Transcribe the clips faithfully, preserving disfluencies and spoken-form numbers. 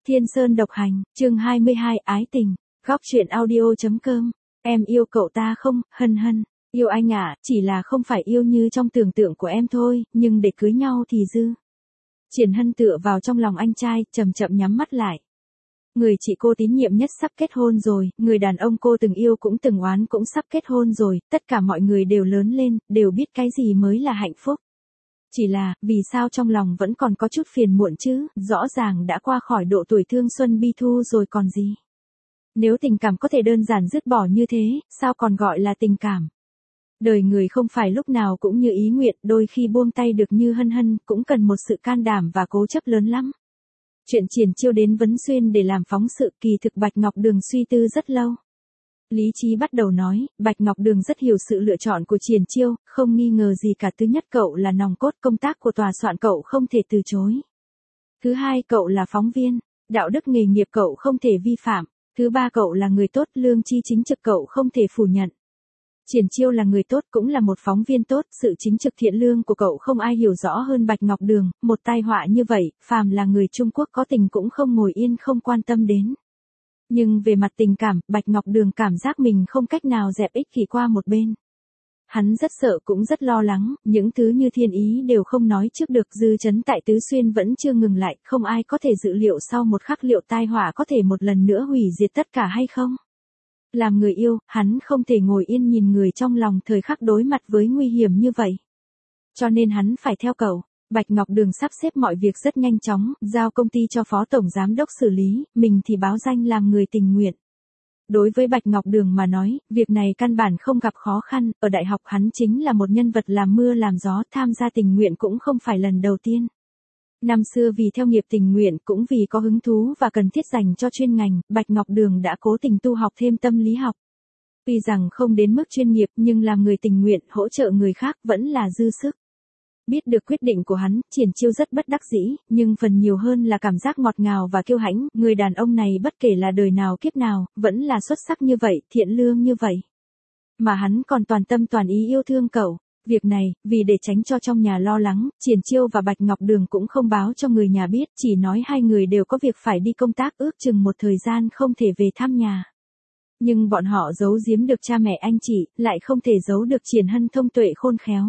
Thiên Sơn độc hành, chương hai mươi hai, ái tình, góc truyện audio.com, em yêu cậu ta không, hân hân, yêu anh ạ, chỉ là không phải yêu như trong tưởng tượng của em thôi, nhưng để cưới nhau thì dư. Triển Hân tựa vào trong lòng anh trai, chậm chậm nhắm mắt lại. Người chị cô tín nhiệm nhất sắp kết hôn rồi, người đàn ông cô từng yêu cũng từng oán cũng sắp kết hôn rồi, tất cả mọi người đều lớn lên, đều biết cái gì mới là hạnh phúc. Chỉ là, vì sao trong lòng vẫn còn có chút phiền muộn chứ, rõ ràng đã qua khỏi độ tuổi thương xuân bi thu rồi còn gì. Nếu tình cảm có thể đơn giản dứt bỏ như thế, sao còn gọi là tình cảm. Đời người không phải lúc nào cũng như ý nguyện, đôi khi buông tay được như hân hân, cũng cần một sự can đảm và cố chấp lớn lắm. Chuyện Triển Chiêu đến Vấn Xuyên để làm phóng sự, kỳ thực Bạch Ngọc Đường suy tư rất lâu. Lý trí bắt đầu nói, Bạch Ngọc Đường rất hiểu sự lựa chọn của Triển Chiêu, không nghi ngờ gì cả. Thứ nhất, cậu là nòng cốt công tác của tòa soạn, cậu không thể từ chối. Thứ hai, cậu là phóng viên, đạo đức nghề nghiệp cậu không thể vi phạm. Thứ ba, cậu là người tốt, lương tri chính trực cậu không thể phủ nhận. Triển Chiêu là người tốt, cũng là một phóng viên tốt, sự chính trực thiện lương của cậu không ai hiểu rõ hơn Bạch Ngọc Đường, một tai họa như vậy, phàm là người Trung Quốc có tình cũng không ngồi yên không quan tâm đến. Nhưng về mặt tình cảm, Bạch Ngọc Đường cảm giác mình không cách nào dẹp ích kỷ qua một bên. Hắn rất sợ cũng rất lo lắng, những thứ như thiên ý đều không nói trước được, dư chấn tại Tứ Xuyên vẫn chưa ngừng lại, không ai có thể dự liệu sau một khắc liệu tai họa có thể một lần nữa hủy diệt tất cả hay không. Làm người yêu, hắn không thể ngồi yên nhìn người trong lòng thời khắc đối mặt với nguy hiểm như vậy. Cho nên hắn phải theo cậu. Bạch Ngọc Đường sắp xếp mọi việc rất nhanh chóng, giao công ty cho phó tổng giám đốc xử lý, mình thì báo danh làm người tình nguyện. Đối với Bạch Ngọc Đường mà nói, việc này căn bản không gặp khó khăn, ở đại học hắn chính là một nhân vật làm mưa làm gió, tham gia tình nguyện cũng không phải lần đầu tiên. Năm xưa vì theo nghiệp tình nguyện, cũng vì có hứng thú và cần thiết dành cho chuyên ngành, Bạch Ngọc Đường đã cố tình tu học thêm tâm lý học. Tuy rằng không đến mức chuyên nghiệp nhưng làm người tình nguyện hỗ trợ người khác vẫn là dư sức. Biết được quyết định của hắn, Triển Chiêu rất bất đắc dĩ, nhưng phần nhiều hơn là cảm giác ngọt ngào và kiêu hãnh, người đàn ông này bất kể là đời nào kiếp nào, vẫn là xuất sắc như vậy, thiện lương như vậy. Mà hắn còn toàn tâm toàn ý yêu thương cậu. Việc này, vì để tránh cho trong nhà lo lắng, Triển Chiêu và Bạch Ngọc Đường cũng không báo cho người nhà biết, chỉ nói hai người đều có việc phải đi công tác, ước chừng một thời gian không thể về thăm nhà. Nhưng bọn họ giấu giếm được cha mẹ anh chị, lại không thể giấu được Triển Hân thông tuệ khôn khéo.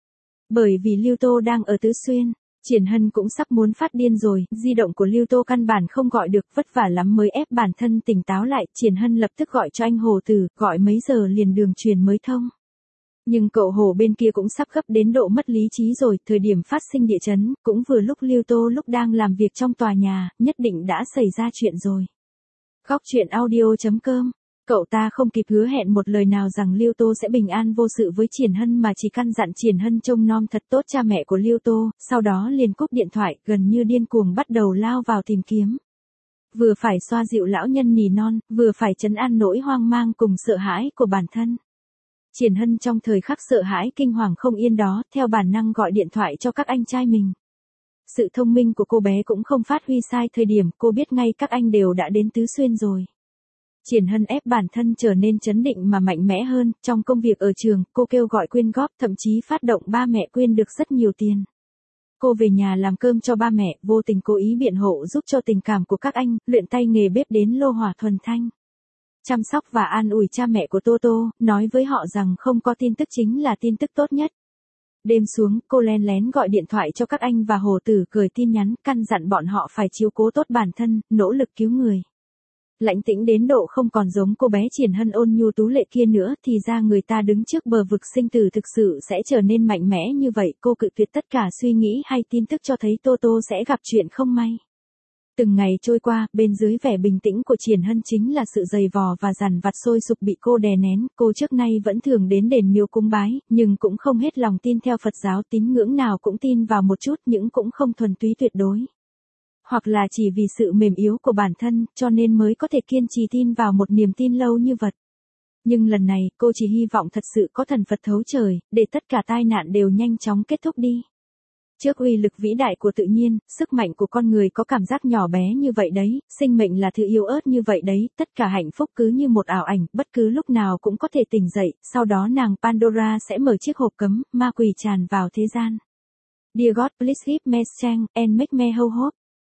Bởi vì Lưu Tô đang ở Tứ Xuyên, Triển Hân cũng sắp muốn phát điên rồi, di động của Lưu Tô căn bản không gọi được, vất vả lắm mới ép bản thân tỉnh táo lại, Triển Hân lập tức gọi cho anh Hồ Tử, gọi mấy giờ liền đường truyền mới thông. Nhưng cậu Hồ bên kia cũng sắp gấp đến độ mất lý trí rồi, thời điểm phát sinh địa chấn, cũng vừa lúc Lưu Tô lúc đang làm việc trong tòa nhà, nhất định đã xảy ra chuyện rồi. Góc truyện audio.com, cậu ta không kịp hứa hẹn một lời nào rằng Lưu Tô sẽ bình an vô sự với Triển Hân mà chỉ căn dặn Triển Hân trông nom thật tốt cha mẹ của Lưu Tô, sau đó liền cúp điện thoại, gần như điên cuồng bắt đầu lao vào tìm kiếm. Vừa phải xoa dịu lão nhân nỉ non, vừa phải trấn an nỗi hoang mang cùng sợ hãi của bản thân. Triển Hân trong thời khắc sợ hãi kinh hoàng không yên đó, theo bản năng gọi điện thoại cho các anh trai mình. Sự thông minh của cô bé cũng không phát huy sai thời điểm, cô biết ngay các anh đều đã đến Tứ Xuyên rồi. Triển Hân ép bản thân trở nên trấn định mà mạnh mẽ hơn, trong công việc ở trường, cô kêu gọi quyên góp, thậm chí phát động ba mẹ quyên được rất nhiều tiền. Cô về nhà làm cơm cho ba mẹ, vô tình cố ý biện hộ giúp cho tình cảm của các anh, luyện tay nghề bếp đến lô hỏa thuần thanh. Chăm sóc và an ủi cha mẹ của Tô Tô, nói với họ rằng không có tin tức chính là tin tức tốt nhất. Đêm xuống, cô len lén gọi điện thoại cho các anh và Hồ Tử gửi tin nhắn, căn dặn bọn họ phải chiếu cố tốt bản thân, nỗ lực cứu người. Lãnh tĩnh đến độ không còn giống cô bé Triển Hân ôn nhu tú lệ kia nữa, thì ra người ta đứng trước bờ vực sinh tử thực sự sẽ trở nên mạnh mẽ như vậy. Cô cự tuyệt tất cả suy nghĩ hay tin tức cho thấy Tô Tô sẽ gặp chuyện không may. Từng ngày trôi qua, bên dưới vẻ bình tĩnh của Triển Hân chính là sự dày vò và dằn vặt sôi sục bị cô đè nén. Cô trước nay vẫn thường đến đền miếu cúng bái, nhưng cũng không hết lòng tin theo Phật giáo, tín ngưỡng nào cũng tin vào một chút, nhưng cũng không thuần túy tuyệt đối. Hoặc là chỉ vì sự mềm yếu của bản thân, cho nên mới có thể kiên trì tin vào một niềm tin lâu như vật. Nhưng lần này, cô chỉ hy vọng thật sự có thần Phật thấu trời, để tất cả tai nạn đều nhanh chóng kết thúc đi. Trước uy lực vĩ đại của tự nhiên, sức mạnh của con người có cảm giác nhỏ bé như vậy đấy, sinh mệnh là thứ yếu ớt như vậy đấy, tất cả hạnh phúc cứ như một ảo ảnh, bất cứ lúc nào cũng có thể tỉnh dậy, sau đó nàng Pandora sẽ mở chiếc hộp cấm, ma quỷ tràn vào thế gian. Dear God, please give me strength and make me whole hope.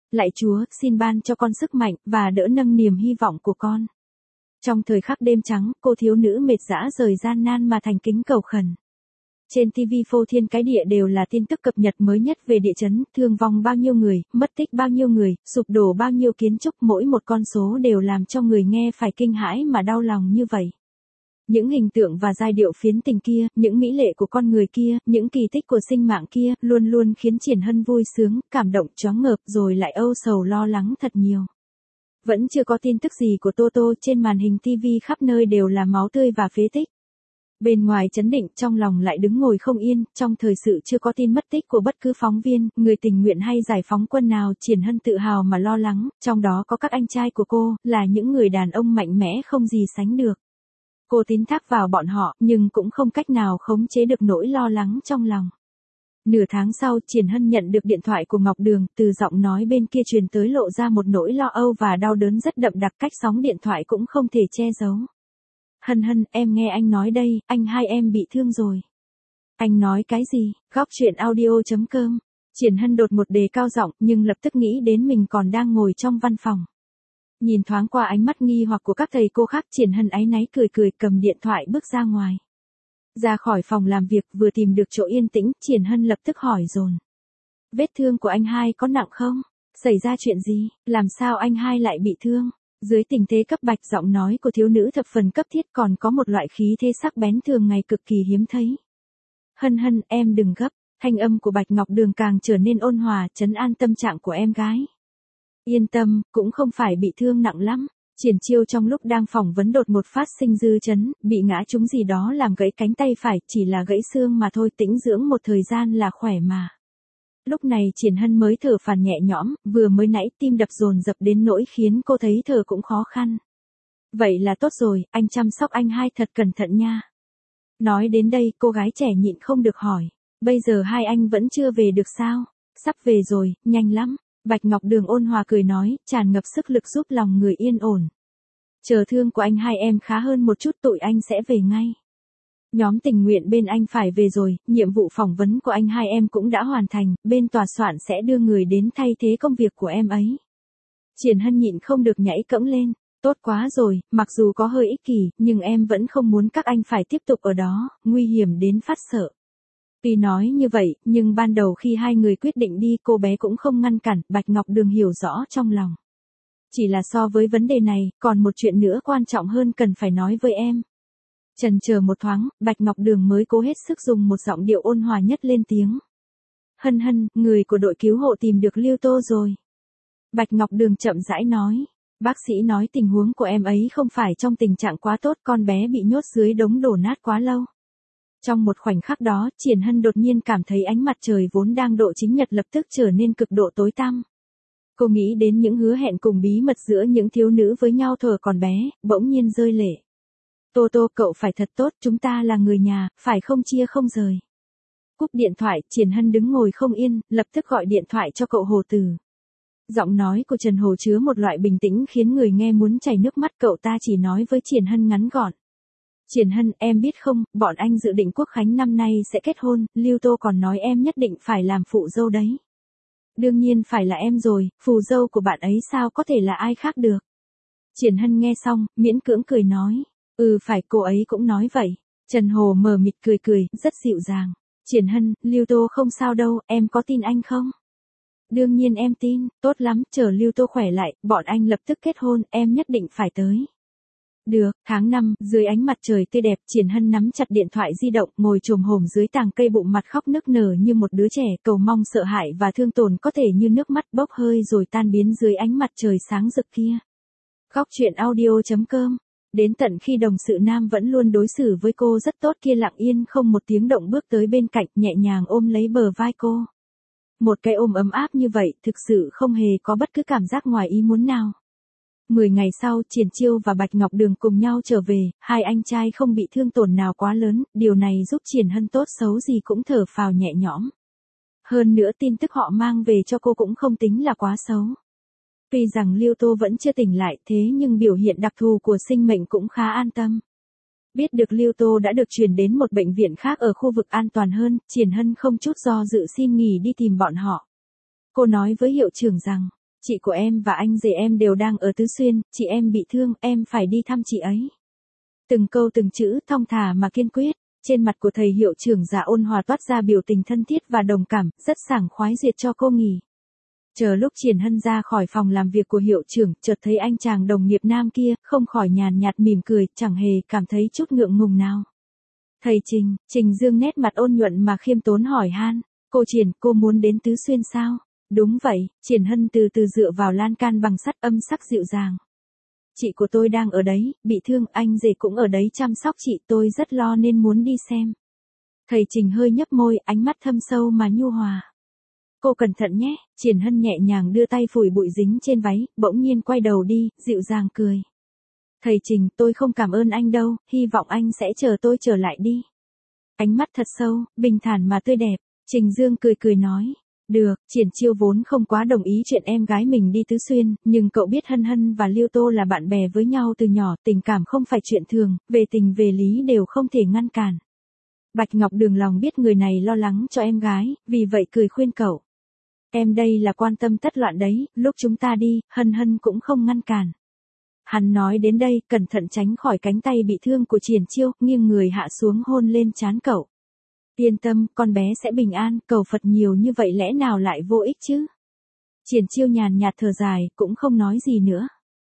Lạy Chúa, xin ban cho con sức mạnh, và đỡ nâng niềm hy vọng của con. Trong thời khắc đêm trắng, cô thiếu nữ mệt dã rời gian nan mà thành kính cầu khẩn. Trên ti vi phô thiên cái địa đều là tin tức cập nhật mới nhất về địa chấn, thương vong bao nhiêu người, mất tích bao nhiêu người, sụp đổ bao nhiêu kiến trúc, mỗi một con số đều làm cho người nghe phải kinh hãi mà đau lòng như vậy. Những hình tượng và giai điệu phiến tình kia, những mỹ lệ của con người kia, những kỳ tích của sinh mạng kia, luôn luôn khiến Triển Hân vui sướng, cảm động choáng ngợp rồi lại âu sầu lo lắng thật nhiều. Vẫn chưa có tin tức gì của Tô Tô, trên màn hình ti vi khắp nơi đều là máu tươi và phế tích. Bên ngoài chấn định, trong lòng lại đứng ngồi không yên, trong thời sự chưa có tin mất tích của bất cứ phóng viên, người tình nguyện hay giải phóng quân nào, Triển Hân tự hào mà lo lắng, trong đó có các anh trai của cô, là những người đàn ông mạnh mẽ không gì sánh được. Cô tín thác vào bọn họ, nhưng cũng không cách nào khống chế được nỗi lo lắng trong lòng. Nửa tháng sau, Triển Hân nhận được điện thoại của Ngọc Đường, từ giọng nói bên kia truyền tới lộ ra một nỗi lo âu và đau đớn rất đậm đặc, cách sóng điện thoại cũng không thể che giấu. Hân Hân, em nghe anh nói đây, anh hai em bị thương rồi. Anh nói cái gì? Góc chuyện audio chấm com. Triển Hân đột một đề cao giọng, nhưng lập tức nghĩ đến mình còn đang ngồi trong văn phòng. Nhìn thoáng qua ánh mắt nghi hoặc của các thầy cô khác, Triển Hân áy náy cười cười cầm điện thoại bước ra ngoài. Ra khỏi phòng làm việc, vừa tìm được chỗ yên tĩnh, Triển Hân lập tức hỏi dồn. Vết thương của anh hai có nặng không? Xảy ra chuyện gì? Làm sao anh hai lại bị thương? Dưới tình thế cấp bách, giọng nói của thiếu nữ thập phần cấp thiết, còn có một loại khí thế sắc bén thường ngày cực kỳ hiếm thấy. Hân Hân, em đừng gấp, thanh âm của Bạch Ngọc Đường càng trở nên ôn hòa, trấn an tâm trạng của em gái. Yên tâm, cũng không phải bị thương nặng lắm. Triển Chiêu trong lúc đang phỏng vấn đột một phát sinh dư chấn, bị ngã trúng gì đó làm gãy cánh tay phải, chỉ là gãy xương mà thôi, tĩnh dưỡng một thời gian là khỏe mà. Lúc này Triển Hân mới thở phào nhẹ nhõm, vừa mới nãy tim đập dồn dập đến nỗi khiến cô thấy thở cũng khó khăn. Vậy là tốt rồi, anh chăm sóc anh hai thật cẩn thận nha. Nói đến đây, cô gái trẻ nhịn không được hỏi, bây giờ hai anh vẫn chưa về được sao? Sắp về rồi, nhanh lắm. Bạch Ngọc Đường ôn hòa cười nói, tràn ngập sức lực giúp lòng người yên ổn. Chờ thương của anh hai em khá hơn một chút, tụi anh sẽ về ngay. Nhóm tình nguyện bên anh phải về rồi, nhiệm vụ phỏng vấn của anh hai em cũng đã hoàn thành, bên tòa soạn sẽ đưa người đến thay thế công việc của em ấy. Triển Hân nhịn không được nhảy cẫng lên, tốt quá rồi, mặc dù có hơi ích kỷ, nhưng em vẫn không muốn các anh phải tiếp tục ở đó, nguy hiểm đến phát sợ. Tuy nói như vậy, nhưng ban đầu khi hai người quyết định đi, cô bé cũng không ngăn cản, Bạch Ngọc Đường hiểu rõ trong lòng. Chỉ là so với vấn đề này, còn một chuyện nữa quan trọng hơn cần phải nói với em. Chần chờ một thoáng, Bạch Ngọc Đường mới cố hết sức dùng một giọng điệu ôn hòa nhất lên tiếng. Hân Hân, người của đội cứu hộ tìm được Lưu Tô rồi. Bạch Ngọc Đường chậm rãi nói. Bác sĩ nói tình huống của em ấy không phải trong tình trạng quá tốt, con bé bị nhốt dưới đống đổ nát quá lâu. Trong một khoảnh khắc đó, Triển Hân đột nhiên cảm thấy ánh mặt trời vốn đang độ chính nhật lập tức trở nên cực độ tối tăm. Cô nghĩ đến những hứa hẹn cùng bí mật giữa những thiếu nữ với nhau thuở còn bé, bỗng nhiên rơi lệ. Tô Tô, cậu phải thật tốt, chúng ta là người nhà, phải không chia không rời. Cúp điện thoại, Triển Hân đứng ngồi không yên, lập tức gọi điện thoại cho cậu Hồ Tử. Giọng nói của Trần Hồ chứa một loại bình tĩnh khiến người nghe muốn chảy nước mắt, cậu ta chỉ nói với Triển Hân ngắn gọn. Triển Hân, em biết không, bọn anh dự định Quốc khánh năm nay sẽ kết hôn, Lưu Tô còn nói em nhất định phải làm phụ dâu đấy. Đương nhiên phải là em rồi, phù dâu của bạn ấy sao có thể là ai khác được. Triển Hân nghe xong, miễn cưỡng cười nói, ừ phải, cô ấy cũng nói vậy. Trần Hồ mờ mịt cười cười, rất dịu dàng. Triển Hân, Lưu Tô không sao đâu, em có tin anh không? Đương nhiên em tin, tốt lắm, chờ Lưu Tô khỏe lại, bọn anh lập tức kết hôn, em nhất định phải tới. Được, tháng năm, dưới ánh mặt trời tươi đẹp, Triển Hân nắm chặt điện thoại di động, ngồi chồm hổm dưới tàng cây, bụng mặt khóc nức nở như một đứa trẻ, cầu mong sợ hãi và thương tổn có thể như nước mắt bốc hơi rồi tan biến dưới ánh mặt trời sáng rực kia. Góc chuyện audio chấm com. Đến tận khi đồng sự nam vẫn luôn đối xử với cô rất tốt kia lặng yên không một tiếng động bước tới bên cạnh, nhẹ nhàng ôm lấy bờ vai cô. Một cái ôm ấm áp như vậy, thực sự không hề có bất cứ cảm giác ngoài ý muốn nào. Mười ngày sau, Triển Chiêu và Bạch Ngọc Đường cùng nhau trở về, hai anh trai không bị thương tổn nào quá lớn, điều này giúp Triển Hân tốt xấu gì cũng thở phào nhẹ nhõm. Hơn nữa tin tức họ mang về cho cô cũng không tính là quá xấu. Tuy rằng Lưu Tô vẫn chưa tỉnh lại, thế nhưng biểu hiện đặc thù của sinh mệnh cũng khá an tâm. Biết được Lưu Tô đã được chuyển đến một bệnh viện khác ở khu vực an toàn hơn, Triển Hân không chút do dự xin nghỉ đi tìm bọn họ. Cô nói với hiệu trưởng rằng, Chị của em và anh rể em đều đang ở Tứ Xuyên, chị em bị thương, em phải đi thăm chị ấy. Từng câu từng chữ thong thả mà kiên quyết, trên mặt của thầy hiệu trưởng Dạ ôn hòa toát ra biểu tình thân thiết và đồng cảm, rất sảng khoái duyệt cho cô nghỉ. Chờ lúc Triển Hân ra khỏi phòng làm việc của hiệu trưởng, chợt thấy anh chàng đồng nghiệp nam kia, không khỏi nhàn nhạt mỉm cười, chẳng hề cảm thấy chút ngượng ngùng nào. Thầy Trình, Trình Dương nét mặt ôn nhuận mà khiêm tốn hỏi han, cô Triển, cô muốn đến Tứ Xuyên sao? Đúng vậy, Triển Hân từ từ dựa vào lan can bằng sắt, âm sắc dịu dàng. Chị của tôi đang ở đấy, bị thương, anh rể cũng ở đấy chăm sóc chị, tôi rất lo nên muốn đi xem. Thầy Trình hơi nhấp môi, ánh mắt thâm sâu mà nhu hòa. Cô cẩn thận nhé, Triển Hân nhẹ nhàng đưa tay phủi bụi dính trên váy, bỗng nhiên quay đầu đi, dịu dàng cười. Thầy Trình, tôi không cảm ơn anh đâu, hy vọng anh sẽ chờ tôi trở lại đi. Ánh mắt thật sâu, bình thản mà tươi đẹp, Trình Dương cười cười nói. Được, Triển Chiêu vốn không quá đồng ý chuyện em gái mình đi Tứ Xuyên, nhưng cậu biết Hân Hân và Liêu Tô là bạn bè với nhau từ nhỏ, tình cảm không phải chuyện thường, về tình về lý đều không thể ngăn cản. Bạch Ngọc Đường lòng biết người này lo lắng cho em gái, vì vậy cười khuyên cậu. Em đây là quan tâm tất loạn đấy, lúc chúng ta đi, Hân Hân cũng không ngăn cản. Hắn nói đến đây, cẩn thận tránh khỏi cánh tay bị thương của Triển Chiêu, nghiêng người hạ xuống hôn lên trán cậu. Yên tâm, con bé sẽ bình an, cầu Phật nhiều như vậy lẽ nào lại vô ích chứ? Triển Chiêu nhàn nhạt thở dài, cũng không nói gì nữa.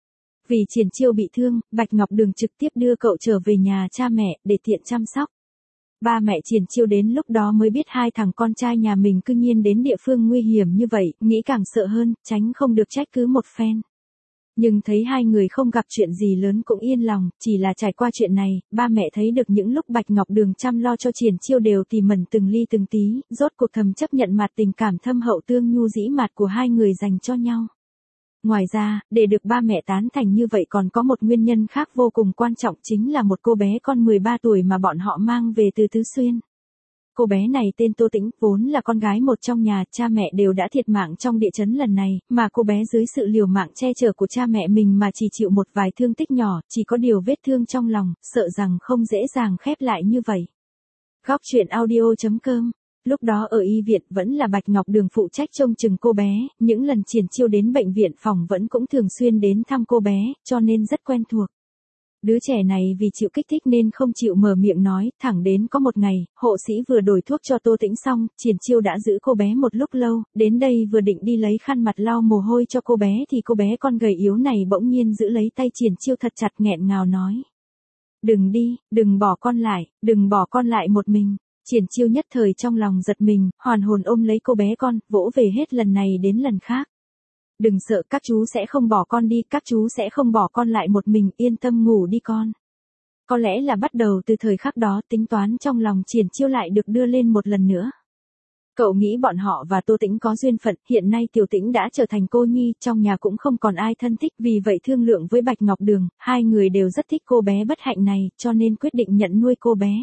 Vì Triển Chiêu bị thương, Bạch Ngọc Đường trực tiếp đưa cậu trở về nhà cha mẹ, để tiện chăm sóc. Ba mẹ Triển Chiêu đến lúc đó mới biết hai thằng con trai nhà mình cư nhiên đến địa phương nguy hiểm như vậy, nghĩ càng sợ hơn, tránh không được trách cứ một phen. Nhưng thấy hai người không gặp chuyện gì lớn cũng yên lòng, chỉ là trải qua chuyện này, ba mẹ thấy được những lúc Bạch Ngọc Đường chăm lo cho Triển Chiêu đều tỉ mẩn từng ly từng tí, rốt cuộc thầm chấp nhận mặt tình cảm thâm hậu tương nhu dĩ mạt của hai người dành cho nhau. Ngoài ra, để được ba mẹ tán thành như vậy còn có một nguyên nhân khác vô cùng quan trọng, chính là một cô bé con mười ba tuổi mà bọn họ mang về từ Tứ Xuyên. Cô bé này tên Tô Tĩnh, vốn là con gái một trong nhà, cha mẹ đều đã thiệt mạng trong địa chấn lần này, mà cô bé dưới sự liều mạng che chở của cha mẹ mình mà chỉ chịu một vài thương tích nhỏ, chỉ có điều vết thương trong lòng, sợ rằng không dễ dàng khép lại như vậy. Góc truyện audio chấm com. Lúc đó ở y viện vẫn là Bạch Ngọc Đường phụ trách trông chừng cô bé, những lần Triển Chiêu đến bệnh viện phòng vẫn cũng thường xuyên đến thăm cô bé, cho nên rất quen thuộc. Đứa trẻ này vì chịu kích thích nên không chịu mở miệng nói, thẳng đến có một ngày, hộ sĩ vừa đổi thuốc cho Tô Tĩnh xong, Triển Chiêu đã giữ cô bé một lúc lâu, đến đây vừa định đi lấy khăn mặt lau mồ hôi cho cô bé thì cô bé con gầy yếu này bỗng nhiên giữ lấy tay Triển Chiêu thật chặt, nghẹn ngào nói. Đừng đi, đừng bỏ con lại, đừng bỏ con lại một mình. Triển Chiêu nhất thời trong lòng giật mình, hoàn hồn ôm lấy cô bé con, vỗ về hết lần này đến lần khác. Đừng sợ, các chú sẽ không bỏ con đi, các chú sẽ không bỏ con lại một mình, yên tâm ngủ đi con. Có lẽ là bắt đầu từ thời khắc đó, tính toán trong lòng Triển Chiêu lại được đưa lên một lần nữa. Cậu nghĩ bọn họ và Tô Tĩnh có duyên phận, hiện nay Tiểu Tĩnh đã trở thành cô nhi, trong nhà cũng không còn ai thân thích, vì vậy thương lượng với Bạch Ngọc Đường, hai người đều rất thích cô bé bất hạnh này, cho nên quyết định nhận nuôi cô bé.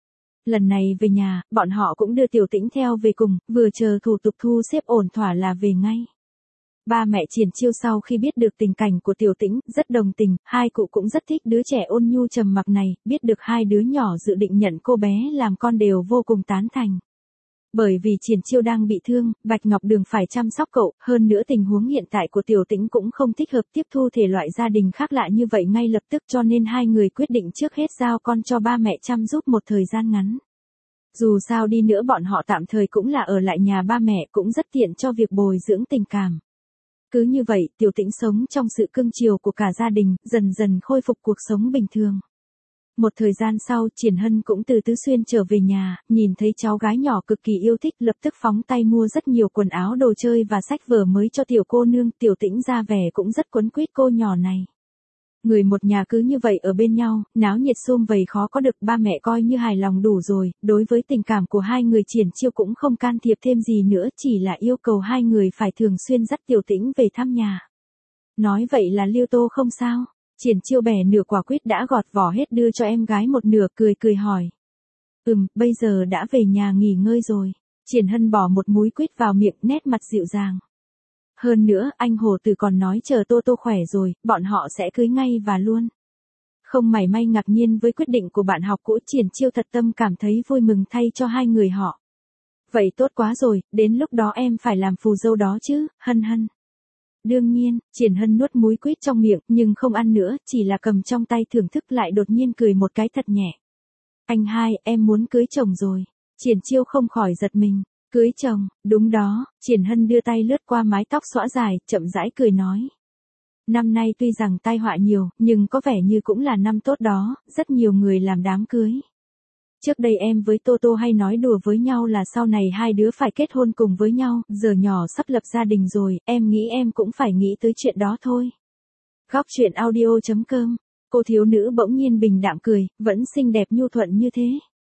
Lần này về nhà, bọn họ cũng đưa Tiểu Tĩnh theo về cùng, vừa chờ thủ tục thu xếp ổn thỏa là về ngay. Ba mẹ Triển Chiêu sau khi biết được tình cảnh của Tiểu Tĩnh, rất đồng tình, hai cụ cũng rất thích đứa trẻ ôn nhu trầm mặc này, biết được hai đứa nhỏ dự định nhận cô bé làm con đều vô cùng tán thành. Bởi vì Triển Chiêu đang bị thương, Bạch Ngọc Đường phải chăm sóc cậu, hơn nữa tình huống hiện tại của Tiểu Tĩnh cũng không thích hợp tiếp thu thể loại gia đình khác lạ như vậy ngay lập tức, cho nên hai người quyết định trước hết giao con cho ba mẹ chăm giúp một thời gian ngắn. Dù sao đi nữa bọn họ tạm thời cũng là ở lại nhà ba mẹ, cũng rất tiện cho việc bồi dưỡng tình cảm. Cứ như vậy, Tiểu Tĩnh sống trong sự cưng chiều của cả gia đình, dần dần khôi phục cuộc sống bình thường. Một thời gian sau, Triển Hân cũng từ Tứ Xuyên trở về nhà, nhìn thấy cháu gái nhỏ cực kỳ yêu thích, lập tức phóng tay mua rất nhiều quần áo đồ chơi và sách vở mới cho tiểu cô nương, Tiểu Tĩnh ra vẻ cũng rất quấn quýt cô nhỏ này. Người một nhà cứ như vậy ở bên nhau, náo nhiệt sum vầy khó có được, ba mẹ coi như hài lòng đủ rồi, đối với tình cảm của hai người Triển Chiêu cũng không can thiệp thêm gì nữa, chỉ là yêu cầu hai người phải thường xuyên dắt Tiểu Tĩnh về thăm nhà. Nói vậy là Liêu Tô không sao? Triển Chiêu bẻ nửa quả quýt đã gọt vỏ hết đưa cho em gái một nửa, cười cười hỏi. Ừm, bây giờ đã về nhà nghỉ ngơi rồi. Triển Hân bỏ một múi quýt vào miệng, nét mặt dịu dàng. Hơn nữa, anh Hồ Tử còn nói chờ Tô Tô khỏe rồi, bọn họ sẽ cưới ngay và luôn. Không mảy may ngạc nhiên với quyết định của bạn học cũ, Triển Chiêu thật tâm cảm thấy vui mừng thay cho hai người họ. Vậy tốt quá rồi, đến lúc đó em phải làm phù dâu đó chứ, Hân Hân. Đương nhiên, Triển Hân nuốt múi quýt trong miệng, nhưng không ăn nữa, chỉ là cầm trong tay thưởng thức lại đột nhiên cười một cái thật nhẹ. Anh hai, em muốn cưới chồng rồi. Triển Chiêu không khỏi giật mình. Cưới chồng, đúng đó, Triển Hân đưa tay lướt qua mái tóc xõa dài, chậm rãi cười nói. Năm nay tuy rằng tai họa nhiều, nhưng có vẻ như cũng là năm tốt đó, rất nhiều người làm đám cưới. Trước đây em với Tô Tô hay nói đùa với nhau là sau này hai đứa phải kết hôn cùng với nhau, giờ nhỏ sắp lập gia đình rồi, em nghĩ em cũng phải nghĩ tới chuyện đó thôi. Góc truyện audio chấm com, cô thiếu nữ bỗng nhiên bình đạm cười, vẫn xinh đẹp nhu thuận như thế.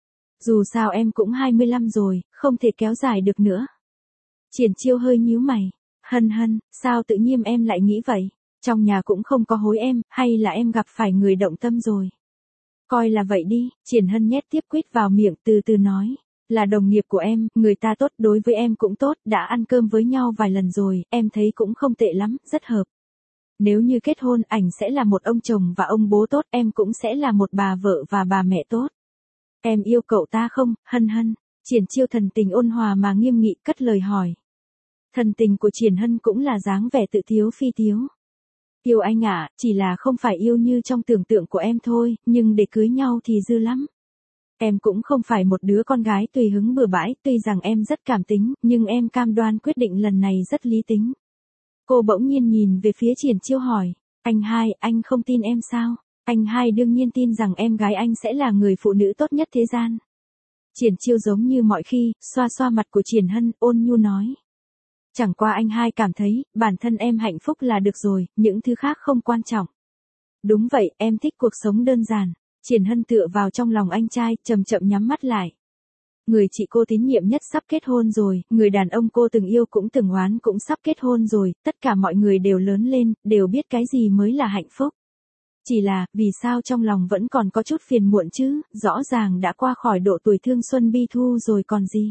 Dù sao em cũng hai mươi lăm rồi, không thể kéo dài được nữa. Triển Chiêu hơi nhíu mày. Hân hân, sao tự nhiên em lại nghĩ vậy? Trong nhà cũng không có hối em, hay là em gặp phải người động tâm rồi? Coi là vậy đi, Triển Hân nhét tiếp quýt vào miệng từ từ nói. Là đồng nghiệp của em, người ta tốt, đối với em cũng tốt, đã ăn cơm với nhau vài lần rồi, em thấy cũng không tệ lắm, rất hợp. Nếu như kết hôn, ảnh sẽ là một ông chồng và ông bố tốt, em cũng sẽ là một bà vợ và bà mẹ tốt. Em yêu cậu ta không, Hân hân? Triển Chiêu thần tình ôn hòa mà nghiêm nghị cất lời hỏi. Thần tình của Triển Hân cũng là dáng vẻ tự tiếu phi tiếu. Yêu anh ạ, à, chỉ là không phải yêu như trong tưởng tượng của em thôi, nhưng để cưới nhau thì dư lắm. Em cũng không phải một đứa con gái tùy hứng bừa bãi, tuy rằng em rất cảm tính, nhưng em cam đoan quyết định lần này rất lý tính. Cô bỗng nhiên nhìn về phía Triển Chiêu hỏi, anh hai, anh không tin em sao? Anh hai đương nhiên tin rằng em gái anh sẽ là người phụ nữ tốt nhất thế gian. Triển Chiêu giống như mọi khi, xoa xoa mặt của Triển Hân, ôn nhu nói. Chẳng qua anh hai cảm thấy, bản thân em hạnh phúc là được rồi, những thứ khác không quan trọng. Đúng vậy, em thích cuộc sống đơn giản. Triển Hân tựa vào trong lòng anh trai, chậm chậm nhắm mắt lại. Người chị cô tín nhiệm nhất sắp kết hôn rồi, người đàn ông cô từng yêu cũng từng oán cũng sắp kết hôn rồi, tất cả mọi người đều lớn lên, đều biết cái gì mới là hạnh phúc. Chỉ là, vì sao trong lòng vẫn còn có chút phiền muộn chứ, rõ ràng đã qua khỏi độ tuổi thương xuân bi thu rồi còn gì.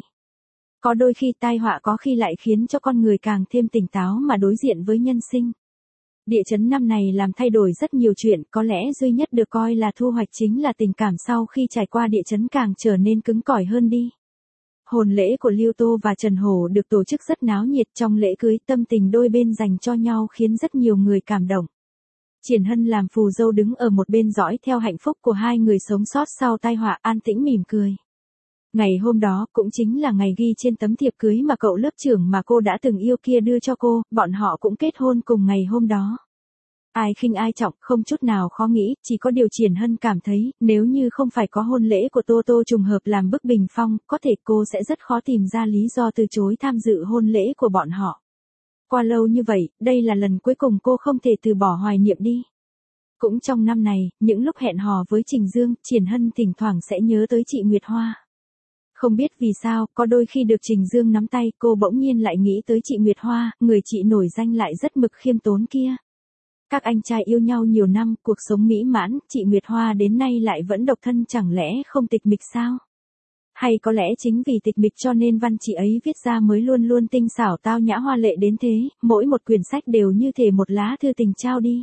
Có đôi khi tai họa có khi lại khiến cho con người càng thêm tỉnh táo mà đối diện với nhân sinh. Địa chấn năm này làm thay đổi rất nhiều chuyện, có lẽ duy nhất được coi là thu hoạch chính là tình cảm sau khi trải qua địa chấn càng trở nên cứng cỏi hơn đi. Hôn lễ của Lưu Tô và Trần Hổ được tổ chức rất náo nhiệt, trong lễ cưới tâm tình đôi bên dành cho nhau khiến rất nhiều người cảm động. Triển Hân làm phù dâu đứng ở một bên dõi theo hạnh phúc của hai người sống sót sau tai họa, an tĩnh mỉm cười. Ngày hôm đó cũng chính là ngày ghi trên tấm thiệp cưới mà cậu lớp trưởng mà cô đã từng yêu kia đưa cho cô, bọn họ cũng kết hôn cùng ngày hôm đó. Ai khinh ai trọng, không chút nào khó nghĩ, chỉ có điều Triển Hân cảm thấy, nếu như không phải có hôn lễ của Tô Tô trùng hợp làm bức bình phong, có thể cô sẽ rất khó tìm ra lý do từ chối tham dự hôn lễ của bọn họ. Qua lâu như vậy, đây là lần cuối cùng cô không thể từ bỏ hoài niệm đi. Cũng trong năm này, những lúc hẹn hò với Trình Dương, Triển Hân thỉnh thoảng sẽ nhớ tới chị Nguyệt Hoa. Không biết vì sao, có đôi khi được Trình Dương nắm tay, cô bỗng nhiên lại nghĩ tới chị Nguyệt Hoa, người chị nổi danh lại rất mực khiêm tốn kia. Các anh trai yêu nhau nhiều năm, cuộc sống mỹ mãn, chị Nguyệt Hoa đến nay lại vẫn độc thân, chẳng lẽ không tịch mịch sao? Hay có lẽ chính vì tịch mịch cho nên văn chị ấy viết ra mới luôn luôn tinh xảo tao nhã hoa lệ đến thế, mỗi một quyển sách đều như thể một lá thư tình trao đi.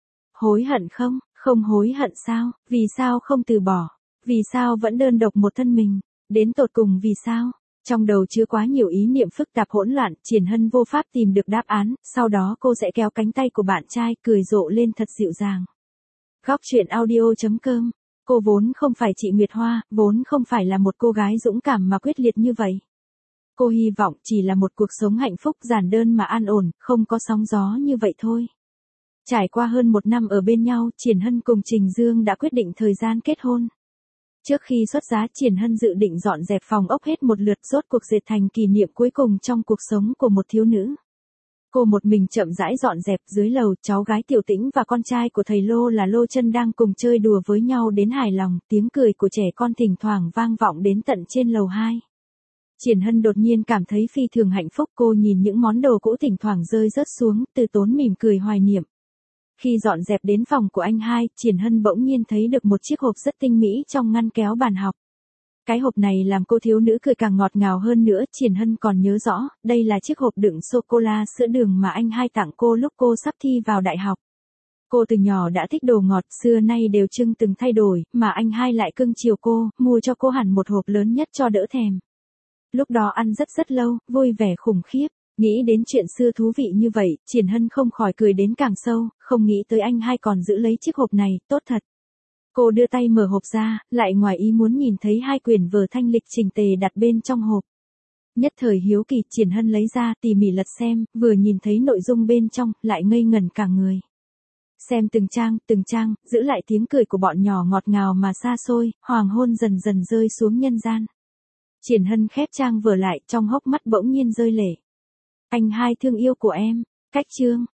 Hối hận không? Không hối hận sao? Vì sao không từ bỏ? Vì sao vẫn đơn độc một thân mình? Đến tột cùng vì sao? Trong đầu chứa quá nhiều ý niệm phức tạp hỗn loạn, Triển Hân vô pháp tìm được đáp án, sau đó cô sẽ kéo cánh tay của bạn trai, cười rộ lên thật dịu dàng. Góc truyện audio chấm com. Cô vốn không phải chị Nguyệt Hoa, vốn không phải là một cô gái dũng cảm mà quyết liệt như vậy. Cô hy vọng chỉ là một cuộc sống hạnh phúc giản đơn mà an ổn, không có sóng gió như vậy thôi. Trải qua hơn một năm ở bên nhau, Triển Hân cùng Trình Dương đã quyết định thời gian kết hôn. Trước khi xuất giá, Triển Hân dự định dọn dẹp phòng ốc hết một lượt, rốt cuộc dệt thành kỷ niệm cuối cùng trong cuộc sống của một thiếu nữ. Cô một mình chậm rãi dọn dẹp, dưới lầu, cháu gái Tiểu Tĩnh và con trai của thầy Lô là Lô Chân đang cùng chơi đùa với nhau đến hài lòng, tiếng cười của trẻ con thỉnh thoảng vang vọng đến tận trên lầu hai. Triển Hân đột nhiên cảm thấy phi thường hạnh phúc, cô nhìn những món đồ cũ thỉnh thoảng rơi rớt xuống, từ tốn mỉm cười hoài niệm. Khi dọn dẹp đến phòng của anh hai, Triển Hân bỗng nhiên thấy được một chiếc hộp rất tinh mỹ trong ngăn kéo bàn học. Cái hộp này làm cô thiếu nữ cười càng ngọt ngào hơn nữa, Triển Hân còn nhớ rõ, đây là chiếc hộp đựng sô-cô-la sữa đường mà anh hai tặng cô lúc cô sắp thi vào đại học. Cô từ nhỏ đã thích đồ ngọt, xưa nay đều trưng từng thay đổi, mà anh hai lại cưng chiều cô, mua cho cô hẳn một hộp lớn nhất cho đỡ thèm. Lúc đó ăn rất rất lâu, vui vẻ khủng khiếp. Nghĩ đến chuyện xưa thú vị như vậy, Triển Hân không khỏi cười đến càng sâu, không nghĩ tới anh hai còn giữ lấy chiếc hộp này, tốt thật. Cô đưa tay mở hộp ra, lại ngoài ý muốn nhìn thấy hai quyển vở thanh lịch chỉnh tề đặt bên trong hộp. Nhất thời hiếu kỳ, Triển Hân lấy ra, tỉ mỉ lật xem, vừa nhìn thấy nội dung bên trong, lại ngây ngẩn cả người. Xem từng trang, từng trang, giữ lại tiếng cười của bọn nhỏ ngọt ngào mà xa xôi, hoàng hôn dần dần rơi xuống nhân gian. Triển Hân khép trang vở lại, trong hốc mắt bỗng nhiên rơi lệ. Anh hai thương yêu của em, cách chương.